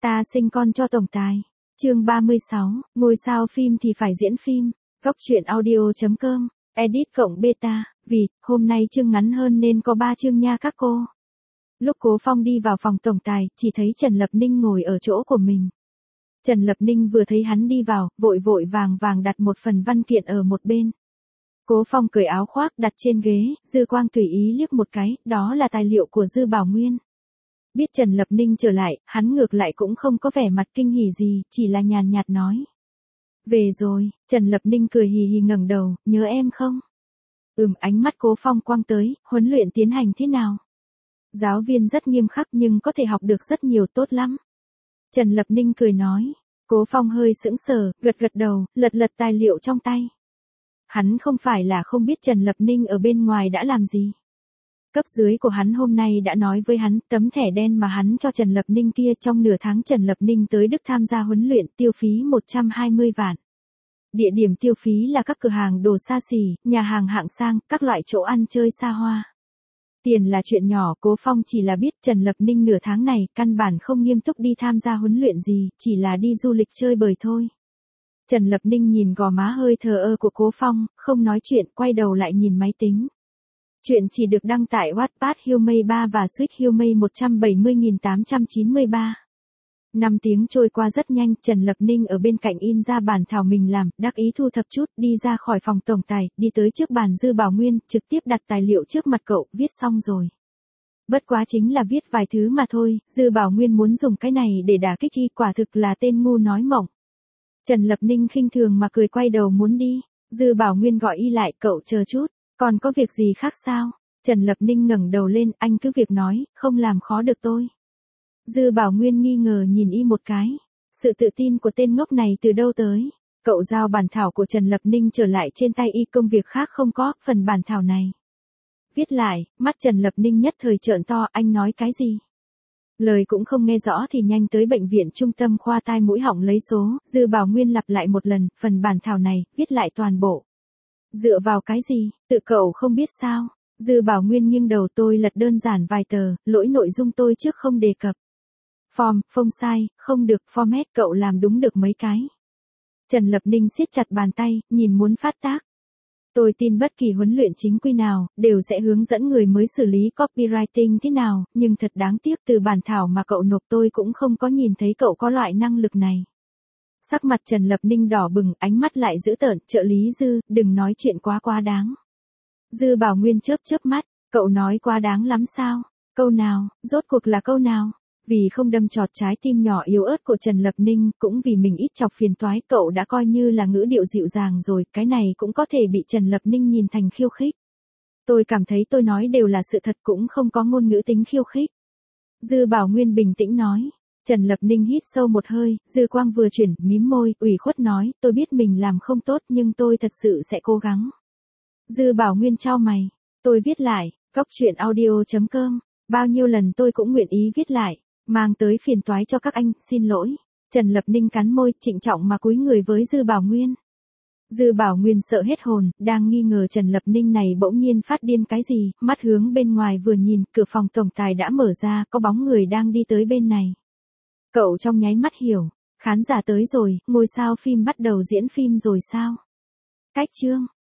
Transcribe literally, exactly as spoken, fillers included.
Ta sinh con cho tổng tài. Chương ba mươi sáu, ngôi sao phim thì phải diễn phim. Góc truyện audio.com, edit cộng beta, vì, hôm nay chương ngắn hơn nên có ba chương nha các cô. Lúc Cố Phong đi vào phòng tổng tài, chỉ thấy Trần Lập Ninh ngồi ở chỗ của mình. Trần Lập Ninh vừa thấy hắn đi vào, vội vội vàng vàng đặt một phần văn kiện ở một bên. Cố Phong cởi áo khoác đặt trên ghế, dư quang tùy ý liếc một cái, đó là tài liệu của Dư Bảo Nguyên. Biết Trần Lập Ninh trở lại, hắn ngược lại cũng không có vẻ mặt kinh hỉ gì, chỉ là nhàn nhạt nói. Về rồi, Trần Lập Ninh cười hì hì ngẩng đầu, nhớ em không? Ừm, ánh mắt Cố Phong quang tới, huấn luyện tiến hành thế nào? Giáo viên rất nghiêm khắc nhưng có thể học được rất nhiều, tốt lắm. Trần Lập Ninh cười nói. Cố Phong hơi sững sờ, gật gật đầu, lật lật tài liệu trong tay. Hắn không phải là không biết Trần Lập Ninh ở bên ngoài đã làm gì. Cấp dưới của hắn hôm nay đã nói với hắn, tấm thẻ đen mà hắn cho Trần Lập Ninh kia trong nửa tháng Trần Lập Ninh tới Đức tham gia huấn luyện tiêu phí một trăm hai mươi vạn. Địa điểm tiêu phí là các cửa hàng đồ xa xỉ, nhà hàng hạng sang, các loại chỗ ăn chơi xa hoa. Tiền là chuyện nhỏ, Cố Phong chỉ là biết Trần Lập Ninh nửa tháng này căn bản không nghiêm túc đi tham gia huấn luyện gì, chỉ là đi du lịch chơi bời thôi. Trần Lập Ninh nhìn gò má hơi thờ ơ của Cố Phong, không nói chuyện, quay đầu lại nhìn máy tính. Chuyện chỉ được đăng tại Wattpad Humay ba và Sweet Humay một trăm bảy mươi nghìn tám trăm chín mươi ba. Năm tiếng trôi qua rất nhanh, Trần Lập Ninh ở bên cạnh in ra bản thảo mình làm, đắc ý thu thập chút, đi ra khỏi phòng tổng tài, đi tới trước bàn Dư Bảo Nguyên, trực tiếp đặt tài liệu trước mặt cậu, viết xong rồi. Bất quá chính là viết vài thứ mà thôi, Dư Bảo Nguyên muốn dùng cái này để đả kích y, quả thực là tên ngu nói mộng. Trần Lập Ninh khinh thường mà cười quay đầu muốn đi, Dư Bảo Nguyên gọi y lại, cậu chờ chút, còn có việc gì khác sao? Trần Lập Ninh ngẩng đầu lên, anh cứ việc nói, không làm khó được tôi. Dư Bảo Nguyên nghi ngờ nhìn y một cái, sự tự tin của tên ngốc này từ đâu tới? Cậu giao bản thảo của Trần Lập Ninh trở lại trên tay y, công việc khác không có, phần bản thảo này. Viết lại, mắt Trần Lập Ninh nhất thời trợn to, anh nói cái gì? Lời cũng không nghe rõ thì nhanh tới bệnh viện trung tâm khoa tai mũi họng lấy số, Dư Bảo Nguyên lặp lại một lần, phần bản thảo này, viết lại toàn bộ. Dựa vào cái gì, tự cậu không biết sao? Dư Bảo Nguyên nghiêng đầu, tôi lật đơn giản vài tờ, lỗi nội dung tôi trước không đề cập. Form, phông sai, không được, format cậu làm đúng được mấy cái. Trần Lập Ninh siết chặt bàn tay, nhìn muốn phát tác. Tôi tin bất kỳ huấn luyện chính quy nào, đều sẽ hướng dẫn người mới xử lý copywriting thế nào, nhưng thật đáng tiếc từ bản thảo mà cậu nộp tôi cũng không có nhìn thấy cậu có loại năng lực này. Sắc mặt Trần Lập Ninh đỏ bừng, ánh mắt lại dữ tợn, trợ lý Dư, đừng nói chuyện quá quá đáng. Dư Bảo Nguyên chớp chớp mắt, cậu nói quá đáng lắm sao? Câu nào, rốt cuộc là câu nào? Vì không đâm chọt trái tim nhỏ yếu ớt của Trần Lập Ninh, cũng vì mình ít chọc phiền toái, cậu đã coi như là ngữ điệu dịu dàng rồi, cái này cũng có thể bị Trần Lập Ninh nhìn thành khiêu khích. Tôi cảm thấy tôi nói đều là sự thật, cũng không có ngôn ngữ tính khiêu khích. Dư Bảo Nguyên bình tĩnh nói. Trần Lập Ninh hít sâu một hơi, dư quang vừa chuyển, mím môi, ủy khuất nói, tôi biết mình làm không tốt nhưng tôi thật sự sẽ cố gắng. Dư Bảo Nguyên chau mày, tôi viết lại, góc truyện audio.com, bao nhiêu lần tôi cũng nguyện ý viết lại, mang tới phiền toái cho các anh, xin lỗi. Trần Lập Ninh cắn môi, trịnh trọng mà cúi người với Dư Bảo Nguyên. Dư Bảo Nguyên sợ hết hồn, đang nghi ngờ Trần Lập Ninh này bỗng nhiên phát điên cái gì, mắt hướng bên ngoài vừa nhìn, cửa phòng tổng tài đã mở ra, có bóng người đang đi tới bên này. Cậu trong nháy mắt hiểu, khán giả tới rồi, ngôi sao phim bắt đầu diễn phim rồi sao? Cách chương.